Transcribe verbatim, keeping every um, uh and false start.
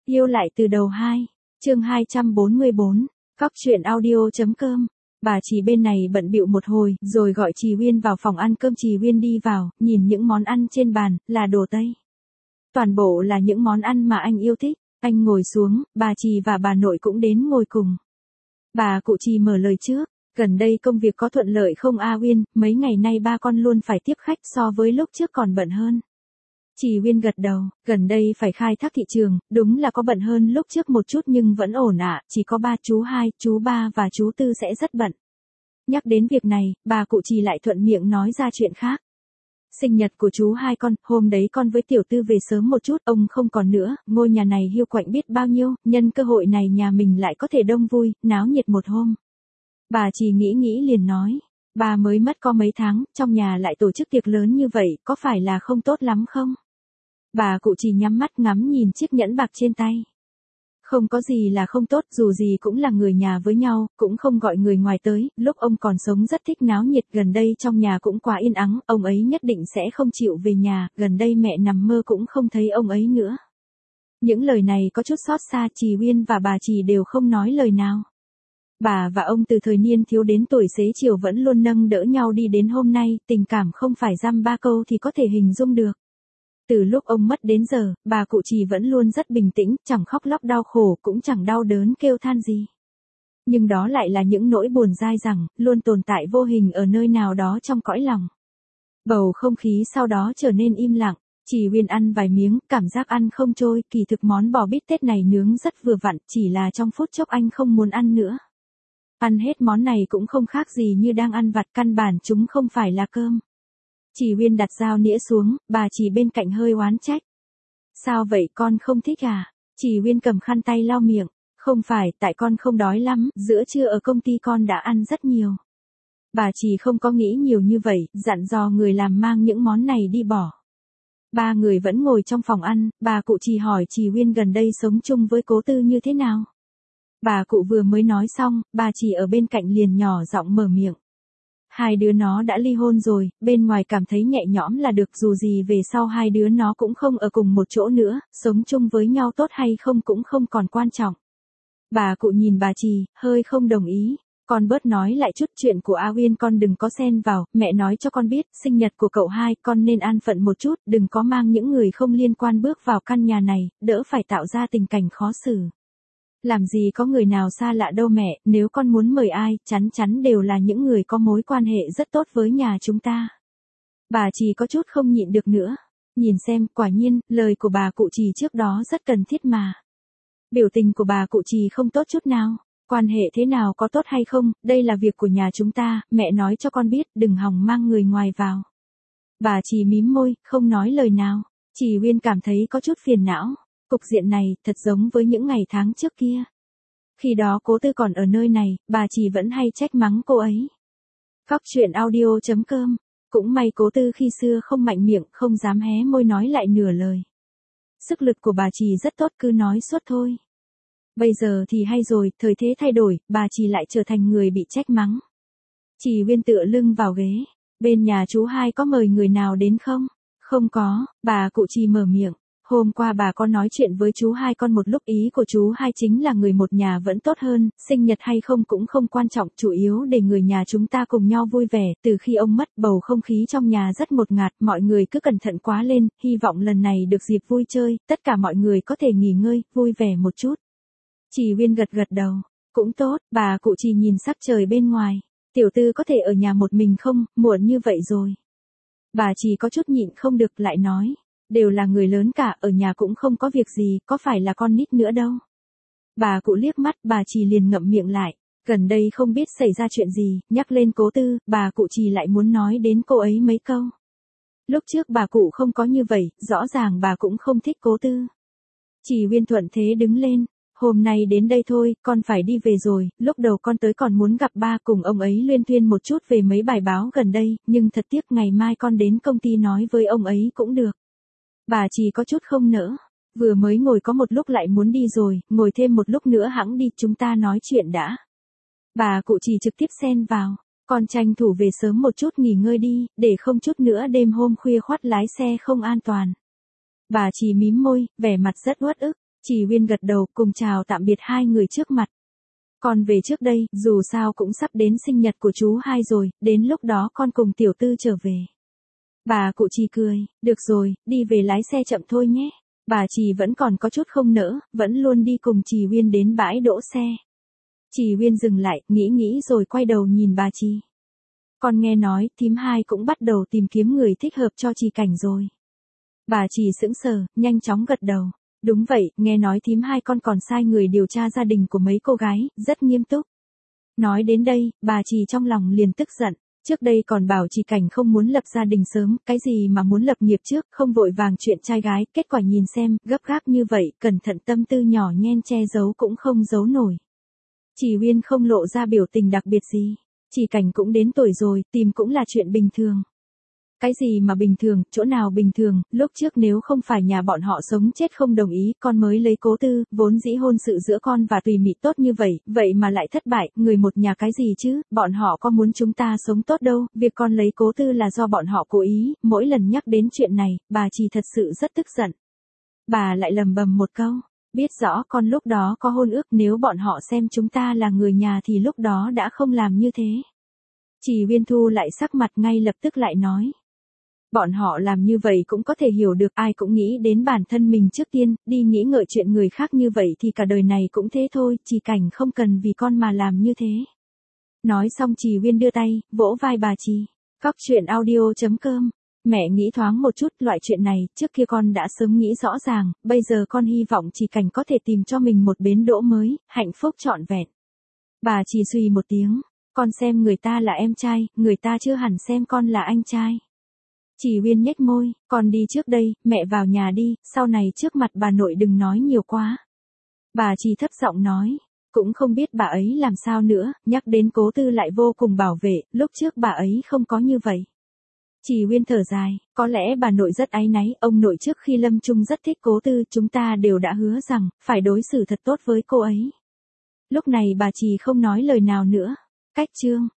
Yêu lại từ đầu hai, chương hai trăm bốn mươi bốn, Cóc truyện audio.com. Bà Trì bên này bận bịu một hồi, rồi gọi Trì Uyên vào phòng ăn cơm. Trì Uyên đi vào, nhìn những món ăn trên bàn, là đồ Tây. Toàn bộ là những món ăn mà anh yêu thích. Anh ngồi xuống, bà Trì và bà nội cũng đến ngồi cùng. Bà cụ Trì mở lời trước, gần đây công việc có thuận lợi không A Uyên, mấy ngày nay ba con luôn phải tiếp khách so với lúc trước còn bận hơn. Trì Uyên gật đầu, gần đây phải khai thác thị trường, đúng là có bận hơn lúc trước một chút nhưng vẫn ổn ạ, chỉ có ba chú hai, chú ba và chú tư sẽ rất bận. Nhắc đến việc này, bà cụ Trì lại thuận miệng nói ra chuyện khác. Sinh nhật của chú hai con, hôm đấy con với tiểu tư về sớm một chút, ông không còn nữa, ngôi nhà này hiu quạnh biết bao nhiêu, nhân cơ hội này nhà mình lại có thể đông vui, náo nhiệt một hôm. Bà Trì nghĩ nghĩ liền nói, bà mới mất có mấy tháng, trong nhà lại tổ chức tiệc lớn như vậy, có phải là không tốt lắm không? Bà cụ Trì nhắm mắt ngắm nhìn chiếc nhẫn bạc trên tay. Không có gì là không tốt, dù gì cũng là người nhà với nhau, cũng không gọi người ngoài tới, lúc ông còn sống rất thích náo nhiệt, gần đây trong nhà cũng quá yên ắng, ông ấy nhất định sẽ không chịu về nhà, gần đây mẹ nằm mơ cũng không thấy ông ấy nữa. Những lời này có chút xót xa, Trì Uyên và bà Trì đều không nói lời nào. Bà và ông từ thời niên thiếu đến tuổi xế chiều vẫn luôn nâng đỡ nhau đi đến hôm nay, tình cảm không phải dăm ba câu thì có thể hình dung được. Từ lúc ông mất đến giờ, bà cụ Trì vẫn luôn rất bình tĩnh, chẳng khóc lóc đau khổ, cũng chẳng đau đớn kêu than gì. Nhưng đó lại là những nỗi buồn dai dẳng, luôn tồn tại vô hình ở nơi nào đó trong cõi lòng. Bầu không khí sau đó trở nên im lặng, Trì Uyên ăn vài miếng, cảm giác ăn không trôi, kỳ thực món bò bít tết này nướng rất vừa vặn, chỉ là trong phút chốc anh không muốn ăn nữa. Ăn hết món này cũng không khác gì như đang ăn vặt, căn bản chúng không phải là cơm. Trì Uyên đặt dao nĩa xuống, bà Trì bên cạnh hơi oán trách. Sao vậy, con không thích à? Trì Uyên cầm khăn tay lau miệng. Không phải, tại con không đói lắm, giữa trưa ở công ty con đã ăn rất nhiều. Bà Trì không có nghĩ nhiều như vậy, dặn dò người làm mang những món này đi bỏ. Ba người vẫn ngồi trong phòng ăn, bà cụ Trì hỏi Trì Uyên gần đây sống chung với cố tư như thế nào. Bà cụ vừa mới nói xong, bà Trì ở bên cạnh liền nhỏ giọng mở miệng. Hai đứa nó đã ly hôn rồi, bên ngoài cảm thấy nhẹ nhõm là được, dù gì về sau hai đứa nó cũng không ở cùng một chỗ nữa, sống chung với nhau tốt hay không cũng không còn quan trọng. Bà cụ nhìn bà Trì, hơi không đồng ý, con bớt nói lại chút, chuyện của A Uyên con đừng có xen vào, mẹ nói cho con biết, sinh nhật của cậu hai, con nên an phận một chút, đừng có mang những người không liên quan bước vào căn nhà này, đỡ phải tạo ra tình cảnh khó xử. Làm gì có người nào xa lạ đâu mẹ, nếu con muốn mời ai, chắn chắn đều là những người có mối quan hệ rất tốt với nhà chúng ta. Bà Trì có chút không nhịn được nữa. Nhìn xem, quả nhiên, lời của bà cụ Trì trước đó rất cần thiết mà. Biểu tình của bà cụ Trì không tốt chút nào. Quan hệ thế nào có tốt hay không, đây là việc của nhà chúng ta, mẹ nói cho con biết, đừng hòng mang người ngoài vào. Bà Trì mím môi, không nói lời nào. Trì Uyên cảm thấy có chút phiền não. Cục diện này, thật giống với những ngày tháng trước kia. Khi đó cố tư còn ở nơi này, bà Trì vẫn hay trách mắng cô ấy. Cóc truyện audio.com. Cũng may cố tư khi xưa không mạnh miệng, không dám hé môi nói lại nửa lời. Sức lực của bà Trì rất tốt, cứ nói suốt thôi. Bây giờ thì hay rồi, thời thế thay đổi, bà Trì lại trở thành người bị trách mắng. Trì Uyên tựa lưng vào ghế. Bên nhà chú hai có mời người nào đến không? Không có, bà cụ Trì mở miệng. Hôm qua bà có nói chuyện với chú hai con một lúc, ý của chú hai chính là người một nhà vẫn tốt hơn, sinh nhật hay không cũng không quan trọng, chủ yếu để người nhà chúng ta cùng nhau vui vẻ, từ khi ông mất bầu không khí trong nhà rất ngột ngạt, mọi người cứ cẩn thận quá lên, hy vọng lần này được dịp vui chơi, tất cả mọi người có thể nghỉ ngơi, vui vẻ một chút. Trì Uyên gật gật đầu, cũng tốt, bà cụ Trì nhìn sắc trời bên ngoài, tiểu tư có thể ở nhà một mình không, muộn như vậy rồi. Bà Trì có chút nhịn không được lại nói. Đều là người lớn cả, ở nhà cũng không có việc gì, có phải là con nít nữa đâu. Bà cụ liếc mắt, bà Trì liền ngậm miệng lại, gần đây không biết xảy ra chuyện gì, nhắc lên cố tư, bà cụ Trì lại muốn nói đến cô ấy mấy câu. Lúc trước bà cụ không có như vậy, rõ ràng bà cũng không thích cố tư. Trì Uyên thuận thế đứng lên, hôm nay đến đây thôi, con phải đi về rồi, lúc đầu con tới còn muốn gặp ba cùng ông ấy luyên thuyên một chút về mấy bài báo gần đây, nhưng thật tiếc ngày mai con đến công ty nói với ông ấy cũng được. Bà Trì có chút không nỡ, vừa mới ngồi có một lúc lại muốn đi rồi, ngồi thêm một lúc nữa hẵng đi, chúng ta nói chuyện đã. Bà cụ Trì trực tiếp xen vào, con tranh thủ về sớm một chút nghỉ ngơi đi, để không chút nữa đêm hôm khuya khoắt lái xe không an toàn. Bà Trì mím môi, vẻ mặt rất uất ức, Chỉ Uyên gật đầu cùng chào tạm biệt hai người trước mặt. Con về trước đây, dù sao cũng sắp đến sinh nhật của chú hai rồi, đến lúc đó con cùng tiểu tư trở về. Bà cụ Trì cười, được rồi, đi về lái xe chậm thôi nhé. Bà Trì vẫn còn có chút không nỡ, vẫn luôn đi cùng Trì Uyên đến bãi đỗ xe. Trì Uyên dừng lại, nghĩ nghĩ rồi quay đầu nhìn bà Trì. Con nghe nói, thím hai cũng bắt đầu tìm kiếm người thích hợp cho Trì Cảnh rồi. Bà Trì sững sờ, nhanh chóng gật đầu. Đúng vậy, nghe nói thím hai con còn sai người điều tra gia đình của mấy cô gái, rất nghiêm túc. Nói đến đây, bà Trì trong lòng liền tức giận. Trước đây còn bảo Trì Cảnh không muốn lập gia đình sớm, cái gì mà muốn lập nghiệp trước, không vội vàng chuyện trai gái, kết quả nhìn xem, gấp gáp như vậy, cẩn thận tâm tư nhỏ nhen che giấu cũng không giấu nổi. Trì Uyên không lộ ra biểu tình đặc biệt gì. Trì Cảnh cũng đến tuổi rồi, tìm cũng là chuyện bình thường. Cái gì mà bình thường, chỗ nào bình thường, lúc trước nếu không phải nhà bọn họ sống chết không đồng ý, con mới lấy Cố Tư, vốn dĩ hôn sự giữa con và Tùy Mị tốt như vậy, vậy mà lại thất bại, người một nhà cái gì chứ, bọn họ có muốn chúng ta sống tốt đâu, việc con lấy Cố Tư là do bọn họ cố ý, mỗi lần nhắc đến chuyện này, bà Trì thật sự rất tức giận. Bà lại lầm bầm một câu, biết rõ con lúc đó có hôn ước, nếu bọn họ xem chúng ta là người nhà thì lúc đó đã không làm như thế. Trì Uyên thu lại sắc mặt ngay lập tức lại nói. Bọn họ làm như vậy cũng có thể hiểu được, ai cũng nghĩ đến bản thân mình trước tiên, đi nghĩ ngợi chuyện người khác như vậy thì cả đời này cũng thế thôi, Trì Cảnh không cần vì con mà làm như thế. Nói xong Trì Uyên đưa tay, vỗ vai bà Trì. Cóc truyện audio chấm com. Mẹ nghĩ thoáng một chút, loại chuyện này, trước kia con đã sớm nghĩ rõ ràng, bây giờ con hy vọng Trì Cảnh có thể tìm cho mình một bến đỗ mới, hạnh phúc trọn vẹn. Bà Trì suy một tiếng, con xem người ta là em trai, người ta chưa hẳn xem con là anh trai. Trì Uyên nhếch môi, con đi trước đây, mẹ vào nhà đi, sau này trước mặt bà nội đừng nói nhiều quá. Bà Trì thấp giọng nói, cũng không biết bà ấy làm sao nữa, nhắc đến Cố Tư lại vô cùng bảo vệ, lúc trước bà ấy không có như vậy. Trì Uyên thở dài, có lẽ bà nội rất áy náy, ông nội trước khi lâm chung rất thích Cố Tư, chúng ta đều đã hứa rằng, phải đối xử thật tốt với cô ấy. Lúc này bà Trì không nói lời nào nữa. Cách chương